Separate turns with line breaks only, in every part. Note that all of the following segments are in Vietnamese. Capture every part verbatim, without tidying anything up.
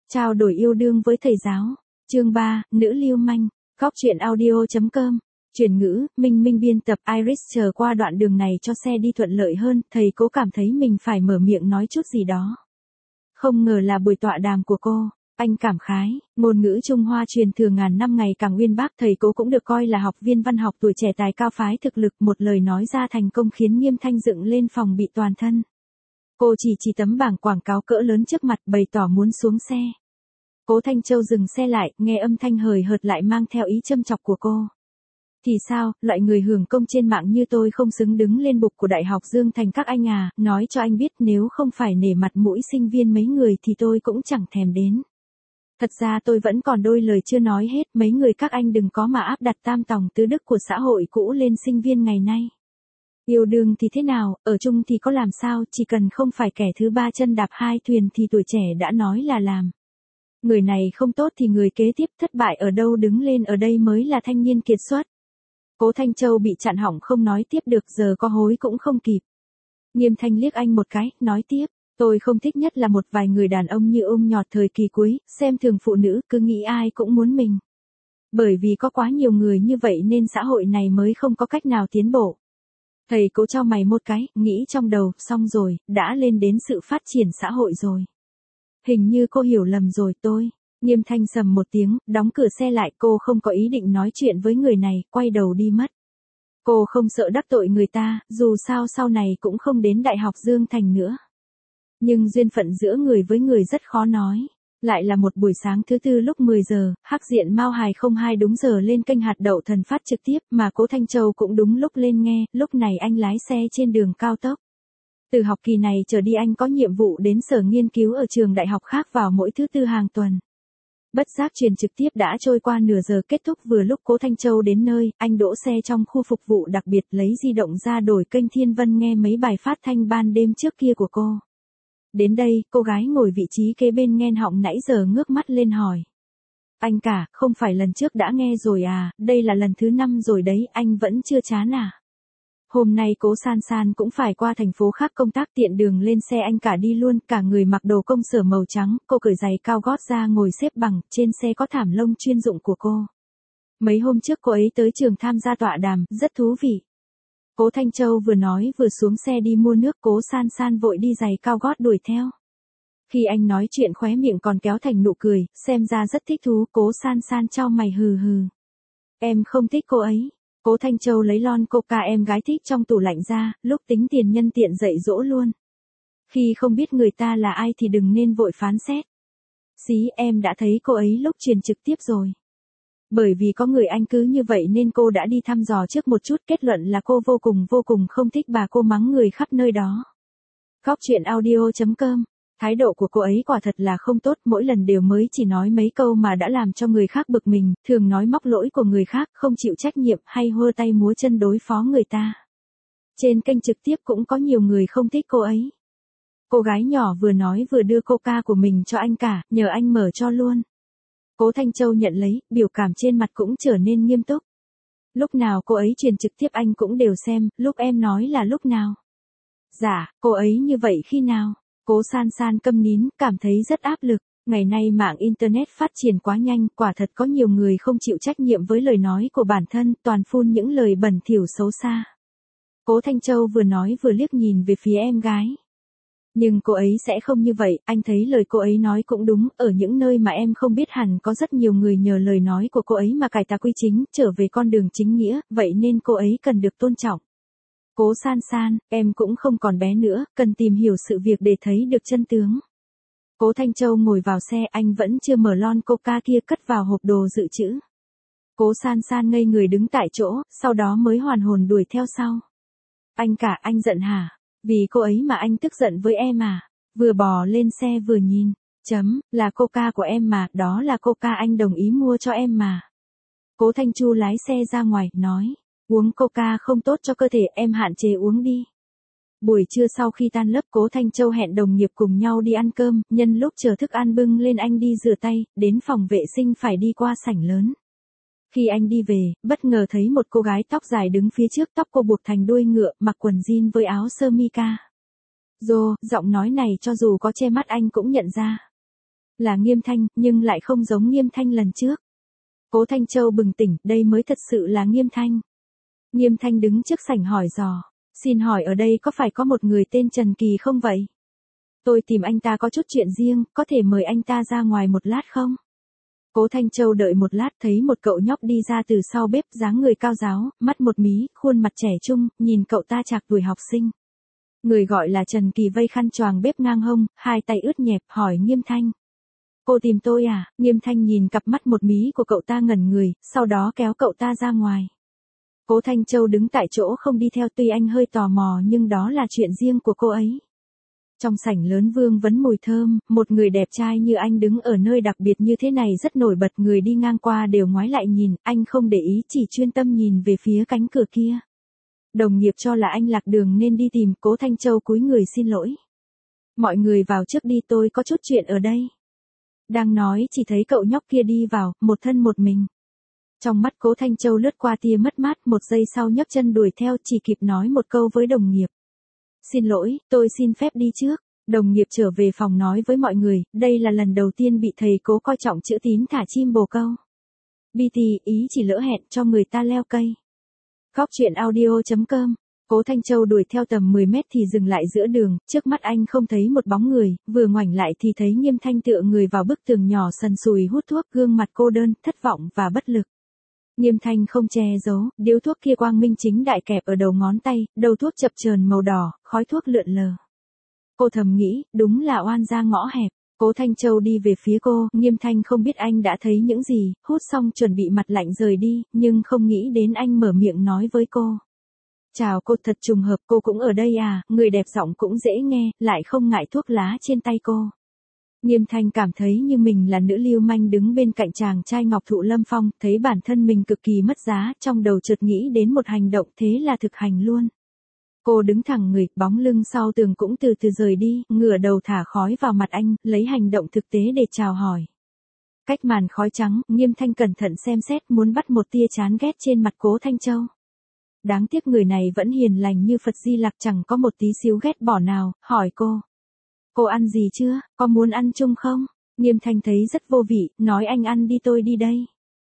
Trao đổi yêu đương với thầy giáo. Chương ba, nữ lưu manh. Góc truyện audio chấm com. Chuyển ngữ, Minh Minh biên tập. Iris chờ qua đoạn đường này cho xe đi thuận lợi hơn, thầy cố cảm thấy mình phải mở miệng nói chút gì đó. Không ngờ là buổi tọa đàm của cô. Anh cảm khái, ngôn ngữ Trung Hoa truyền thừa ngàn năm ngày càng uyên bác, thầy cố cũng được coi là học viên văn học tuổi trẻ tài cao phái thực lực, một lời nói ra thành công khiến Nghiêm Thanh dựng lên phòng bị toàn thân. Cô chỉ chỉ tấm bảng quảng cáo cỡ lớn trước mặt bày tỏ muốn xuống xe. Cố Thanh Châu dừng xe lại, nghe âm thanh hời hợt lại mang theo ý châm chọc của cô. Thì sao, loại người hưởng công trên mạng như tôi không xứng đứng lên bục của Đại học Dương Thành các anh à, nói cho anh biết nếu không phải nể mặt mũi sinh viên mấy người thì tôi cũng chẳng thèm đến. Thật ra tôi vẫn còn đôi lời chưa nói hết, mấy người các anh đừng có mà áp đặt tam tòng tứ đức của xã hội cũ lên sinh viên ngày nay. Yêu đương thì thế nào, ở chung thì có làm sao, chỉ cần không phải kẻ thứ ba chân đạp hai thuyền thì tuổi trẻ đã nói là làm. Người này không tốt thì người kế tiếp thất bại ở đâu đứng lên ở đây mới là thanh niên kiệt xuất. Cố Thanh Châu bị chặn họng không nói tiếp được, giờ có hối cũng không kịp. Nghiêm Thanh liếc anh một cái, nói tiếp, tôi không thích nhất là một vài người đàn ông như ôm nhọt thời kỳ cuối, xem thường phụ nữ, cứ nghĩ ai cũng muốn mình. Bởi vì có quá nhiều người như vậy nên xã hội này mới không có cách nào tiến bộ. Thầy Cố chau mày một cái, nghĩ trong đầu, xong rồi, đã lên đến sự phát triển xã hội rồi. Hình như cô hiểu lầm rồi tôi. Nghiêm Thanh sầm một tiếng, đóng cửa xe lại, cô không có ý định nói chuyện với người này, quay đầu đi mất. Cô không sợ đắc tội người ta, dù sao sau này cũng không đến Đại học Dương Thành nữa. Nhưng duyên phận giữa người với người rất khó nói. Lại là một buổi sáng thứ tư lúc mười giờ, Hắc Diện Mao Hài không hai đúng giờ lên kênh hạt đậu thần phát trực tiếp, mà Cố Thanh Châu cũng đúng lúc lên nghe, lúc này anh lái xe trên đường cao tốc. Từ học kỳ này trở đi anh có nhiệm vụ đến sở nghiên cứu ở trường đại học khác vào mỗi thứ tư hàng tuần. Bất giác truyền trực tiếp đã trôi qua nửa giờ kết thúc, vừa lúc Cố Thanh Châu đến nơi, anh đỗ xe trong khu phục vụ đặc biệt, lấy di động ra đổi kênh Thiên Vân nghe mấy bài phát thanh ban đêm trước kia của cô. Đến đây, cô gái ngồi vị trí kế bên nghẹn họng nãy giờ ngước mắt lên hỏi. Anh cả, không phải lần trước đã nghe rồi à, đây là lần thứ năm rồi đấy, anh vẫn chưa chán à? Hôm nay Cố San San cũng phải qua thành phố khác công tác, tiện đường lên xe anh cả đi luôn, cả người mặc đồ công sở màu trắng, cô cởi giày cao gót ra ngồi xếp bằng, trên xe có thảm lông chuyên dụng của cô. Mấy hôm trước cô ấy tới trường tham gia tọa đàm, rất thú vị. Cố Thanh Châu vừa nói vừa xuống xe đi mua nước, Cố San San vội đi giày cao gót đuổi theo. Khi anh nói chuyện khóe miệng còn kéo thành nụ cười, xem ra rất thích thú, Cố San San chau mày hừ hừ. Em không thích cô ấy. Cố Thanh Châu lấy lon coca em gái thích trong tủ lạnh ra, lúc tính tiền nhân tiện dạy dỗ luôn. Khi không biết người ta là ai thì đừng nên vội phán xét. Xí, em đã thấy cô ấy lúc truyền trực tiếp rồi. Bởi vì có người anh cứ như vậy nên cô đã đi thăm dò trước một chút, kết luận là cô vô cùng vô cùng không thích bà, cô mắng người khắp nơi đó. Góc truyện audio chấm com. Thái độ của cô ấy quả thật là không tốt, mỗi lần đều mới chỉ nói mấy câu mà đã làm cho người khác bực mình, thường nói móc lỗi của người khác, không chịu trách nhiệm hay hơ tay múa chân đối phó người ta. Trên kênh trực tiếp cũng có nhiều người không thích cô ấy. Cô gái nhỏ vừa nói vừa đưa coca của mình cho anh cả, nhờ anh mở cho luôn. Cố Thanh Châu nhận lấy, biểu cảm trên mặt cũng trở nên nghiêm túc. Lúc nào cô ấy truyền trực tiếp anh cũng đều xem, lúc em nói là lúc nào? Dạ, cô ấy như vậy khi nào? Cố San San câm nín, cảm thấy rất áp lực. Ngày nay mạng Internet phát triển quá nhanh, quả thật có nhiều người không chịu trách nhiệm với lời nói của bản thân, toàn phun những lời bẩn thỉu xấu xa. Cố Thanh Châu vừa nói vừa liếc nhìn về phía em gái. Nhưng cô ấy sẽ không như vậy, anh thấy lời cô ấy nói cũng đúng, ở những nơi mà em không biết hẳn có rất nhiều người nhờ lời nói của cô ấy mà cải tà quy chính, trở về con đường chính nghĩa, vậy nên cô ấy cần được tôn trọng. Cố San San, em cũng không còn bé nữa, cần tìm hiểu sự việc để thấy được chân tướng. Cố Thanh Châu ngồi vào xe, anh vẫn chưa mở lon coca kia cất vào hộp đồ dự trữ. Cố San San ngây người đứng tại chỗ, sau đó mới hoàn hồn đuổi theo sau. Anh cả, anh giận hả? Vì cô ấy mà anh tức giận với em à? Vừa bò lên xe vừa nhìn. Chấm, là coca của em mà, đó là coca anh đồng ý mua cho em mà. Cố Thanh Chu lái xe ra ngoài, nói. Uống coca không tốt cho cơ thể, em hạn chế uống đi. Buổi trưa sau khi tan lớp, Cố Thanh Châu hẹn đồng nghiệp cùng nhau đi ăn cơm, nhân lúc chờ thức ăn bưng lên anh đi rửa tay, đến phòng vệ sinh phải đi qua sảnh lớn. Khi anh đi về, bất ngờ thấy một cô gái tóc dài đứng phía trước, tóc cô buộc thành đuôi ngựa, mặc quần jean với áo sơ mi ca. Dô, giọng nói này cho dù có che mắt anh cũng nhận ra. Là Nghiêm Thanh, nhưng lại không giống Nghiêm Thanh lần trước. Cố Thanh Châu bừng tỉnh, đây mới thật sự là Nghiêm Thanh. Nghiêm Thanh đứng trước sảnh hỏi dò. Xin hỏi ở đây có phải có một người tên Trần Kỳ không vậy? Tôi tìm anh ta có chút chuyện riêng, có thể mời anh ta ra ngoài một lát không? Cố Thanh Châu đợi một lát thấy một cậu nhóc đi ra từ sau bếp, dáng người cao ráo, mắt một mí, khuôn mặt trẻ trung, nhìn cậu ta trạc tuổi học sinh. Người gọi là Trần Kỳ vây khăn choàng bếp ngang hông, hai tay ướt nhẹp, hỏi Nghiêm Thanh. Cô tìm tôi à? Nghiêm Thanh nhìn cặp mắt một mí của cậu ta ngẩn người, sau đó kéo cậu ta ra ngoài. Cố Thanh Châu đứng tại chỗ không đi theo, tuy anh hơi tò mò nhưng đó là chuyện riêng của cô ấy. Trong sảnh lớn vương vấn mùi thơm, một người đẹp trai như anh đứng ở nơi đặc biệt như thế này rất nổi bật, người đi ngang qua đều ngoái lại nhìn, anh không để ý chỉ chuyên tâm nhìn về phía cánh cửa kia. Đồng nghiệp cho là anh lạc đường nên đi tìm, Cố Thanh Châu cúi người xin lỗi. Mọi người vào trước đi, tôi có chút chuyện ở đây. Đang nói chỉ thấy cậu nhóc kia đi vào, một thân một mình. Trong mắt Cố Thanh Châu lướt qua tia mất mát, một giây sau nhấc chân đuổi theo, chỉ kịp nói một câu với đồng nghiệp. Xin lỗi, tôi xin phép đi trước. Đồng nghiệp trở về phòng nói với mọi người, đây là lần đầu tiên bị thầy Cố coi trọng chữ tín thả chim bồ câu. bê tê, ý chỉ lỡ hẹn cho người ta leo cây. Góc truyện audio chấm com. Cố Thanh Châu đuổi theo tầm mười mét thì dừng lại giữa đường, trước mắt anh không thấy một bóng người, vừa ngoảnh lại thì thấy Nghiêm Thanh tựa người vào bức tường nhỏ sần sùi hút thuốc, gương mặt cô đơn, thất vọng và bất lực. Nghiêm Thanh không che giấu, điếu thuốc kia quang minh chính đại kẹp ở đầu ngón tay, đầu thuốc chập chờn màu đỏ, khói thuốc lượn lờ. Cô thầm nghĩ, đúng là oan gia ngõ hẹp. Cố Thanh Châu đi về phía cô, Nghiêm Thanh không biết anh đã thấy những gì, hút xong chuẩn bị mặt lạnh rời đi, nhưng không nghĩ đến anh mở miệng nói với cô. Chào cô, thật trùng hợp, cô cũng ở đây à? Người đẹp giọng cũng dễ nghe, lại không ngại thuốc lá trên tay cô. Nghiêm Thanh cảm thấy như mình là nữ lưu manh đứng bên cạnh chàng trai ngọc thụ lâm phong, thấy bản thân mình cực kỳ mất giá, trong đầu chợt nghĩ đến một hành động, thế là thực hành luôn. Cô đứng thẳng người, bóng lưng sau tường cũng từ từ rời đi, ngửa đầu thả khói vào mặt anh, lấy hành động thực tế để chào hỏi. Cách màn khói trắng, Nghiêm Thanh cẩn thận xem xét, muốn bắt một tia chán ghét trên mặt Cố Thanh Châu. Đáng tiếc người này vẫn hiền lành như Phật Di Lặc, chẳng có một tí xíu ghét bỏ nào, hỏi cô. Cô ăn gì chưa, có muốn ăn chung không? Nghiêm Thanh thấy rất vô vị, nói anh ăn đi, tôi đi đây.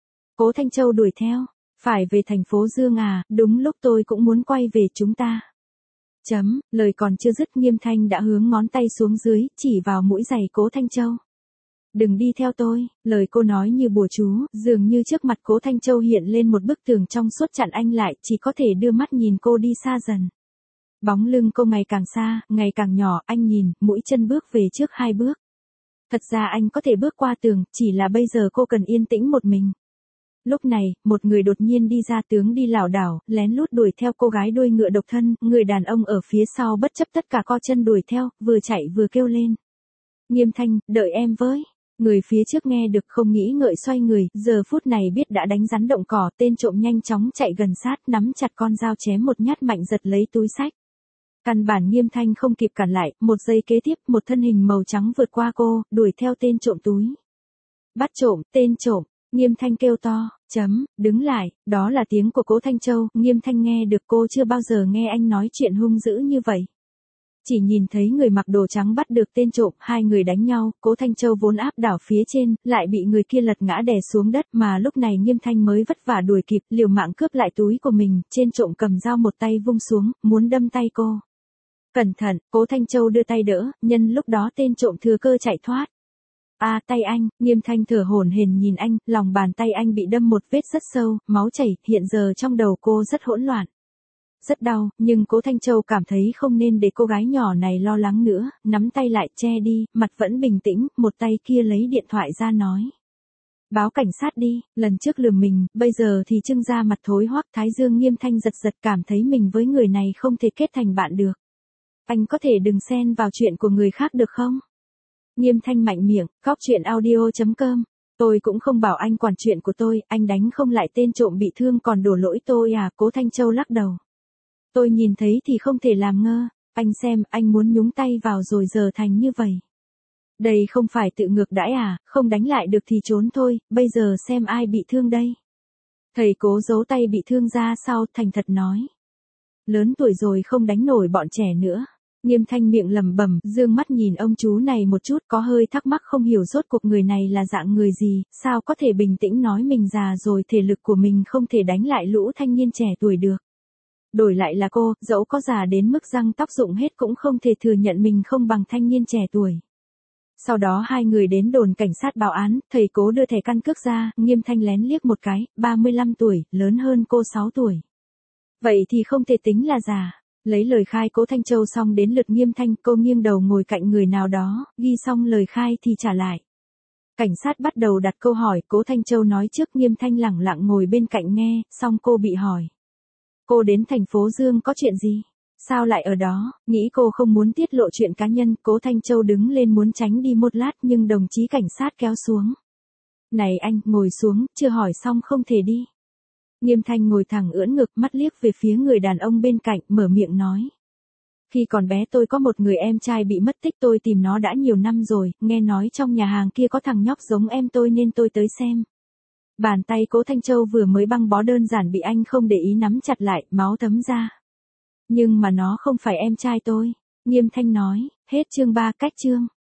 Cố Thanh Châu đuổi theo, phải về thành phố Dương à, đúng lúc tôi cũng muốn quay về chúng ta. Chấm, lời còn chưa dứt Nghiêm Thanh đã hướng ngón tay xuống dưới, chỉ vào mũi giày Cố Thanh Châu. Đừng đi theo tôi, lời cô nói như bùa chú, dường như trước mặt Cố Thanh Châu hiện lên một bức tường trong suốt chặn anh lại, chỉ có thể đưa mắt nhìn cô đi xa dần. Bóng lưng cô ngày càng xa, ngày càng nhỏ, anh nhìn, mũi chân bước về trước hai bước. Thật ra anh có thể bước qua tường, chỉ là bây giờ cô cần yên tĩnh một mình. Lúc này, một người đột nhiên đi ra, tướng đi lảo đảo, lén lút đuổi theo cô gái đuôi ngựa độc thân, người đàn ông ở phía sau bất chấp tất cả co chân đuổi theo, vừa chạy vừa kêu lên. Nghiêm Thanh, đợi em với. Người phía trước nghe được không nghĩ ngợi xoay người, giờ phút này biết đã đánh rắn động cỏ, tên trộm nhanh chóng chạy gần sát, nắm chặt con dao chém một nhát mạnh giật lấy túi xách. Căn bản Nghiêm Thanh không kịp cản lại, một giây kế tiếp, một thân hình màu trắng vượt qua cô, đuổi theo tên trộm túi. Bắt trộm, tên trộm, Nghiêm Thanh kêu to, chấm, đứng lại, đó là tiếng của Cố Thanh Châu, Nghiêm Thanh nghe được, cô chưa bao giờ nghe anh nói chuyện hung dữ như vậy. Chỉ nhìn thấy người mặc đồ trắng bắt được tên trộm, hai người đánh nhau, Cố Thanh Châu vốn áp đảo phía trên, lại bị người kia lật ngã đè xuống đất, mà lúc này Nghiêm Thanh mới vất vả đuổi kịp, liều mạng cướp lại túi của mình, trên trộm cầm dao một tay vung xuống, muốn đâm tay cô. Cẩn thận, Cố Thanh Châu đưa tay đỡ, nhân lúc đó tên trộm thừa cơ chạy thoát. A à, tay anh, Nghiêm Thanh thở hổn hển nhìn anh, lòng bàn tay anh bị đâm một vết rất sâu, máu chảy, hiện giờ trong đầu cô rất hỗn loạn. Rất đau, nhưng Cố Thanh Châu cảm thấy không nên để cô gái nhỏ này lo lắng nữa, nắm tay lại che đi, mặt vẫn bình tĩnh, một tay kia lấy điện thoại ra nói. Báo cảnh sát đi, lần trước lừa mình, bây giờ thì trưng ra mặt thối hoắc, thái dương Nghiêm Thanh giật giật, cảm thấy mình với người này không thể kết thành bạn được. Anh có thể đừng xen vào chuyện của người khác được không? Nghiêm Thanh mạnh miệng, góc truyện audio chấm com. Tôi cũng không bảo anh quản chuyện của tôi, anh đánh không lại tên trộm bị thương còn đổ lỗi tôi à, Cố Thanh Châu lắc đầu. Tôi nhìn thấy thì không thể làm ngơ, anh xem, anh muốn nhúng tay vào rồi giờ thành như vậy. Đây không phải tự ngược đãi à, không đánh lại được thì trốn thôi, bây giờ xem ai bị thương đây. Thầy Cố giấu tay bị thương ra sau, thành thật nói. Lớn tuổi rồi không đánh nổi bọn trẻ nữa. Nghiêm Thanh miệng lẩm bẩm, dương mắt nhìn ông chú này một chút, có hơi thắc mắc không hiểu rốt cuộc người này là dạng người gì, sao có thể bình tĩnh nói mình già rồi, thể lực của mình không thể đánh lại lũ thanh niên trẻ tuổi được. Đổi lại là cô, dẫu có già đến mức răng tóc rụng hết cũng không thể thừa nhận mình không bằng thanh niên trẻ tuổi. Sau đó hai người đến đồn cảnh sát báo án, thầy Cố đưa thẻ căn cước ra, Nghiêm Thanh lén liếc một cái, ba mươi lăm tuổi, lớn hơn cô sáu tuổi. Vậy thì không thể tính là già. Lấy lời khai Cố Thanh Châu xong đến lượt Nghiêm Thanh, cô nghiêng đầu ngồi cạnh người nào đó, ghi xong lời khai thì trả lại. Cảnh sát bắt đầu đặt câu hỏi, Cố Thanh Châu nói trước, Nghiêm Thanh lẳng lặng ngồi bên cạnh nghe, xong cô bị hỏi. Cô đến thành phố Dương có chuyện gì? Sao lại ở đó? Nghĩ cô không muốn tiết lộ chuyện cá nhân, Cố Thanh Châu đứng lên muốn tránh đi một lát nhưng đồng chí cảnh sát kéo xuống. Này anh, ngồi xuống, chưa hỏi xong không thể đi. Nghiêm Thanh ngồi thẳng ưỡn ngực, mắt liếc về phía người đàn ông bên cạnh, mở miệng nói. Khi còn bé tôi có một người em trai bị mất tích, tôi tìm nó đã nhiều năm rồi, nghe nói trong nhà hàng kia có thằng nhóc giống em tôi nên tôi tới xem. Bàn tay Cố Thanh Châu vừa mới băng bó đơn giản bị anh không để ý nắm chặt lại, máu thấm ra. Nhưng mà nó không phải em trai tôi. Nghiêm Thanh nói, hết chương ba, cách chương.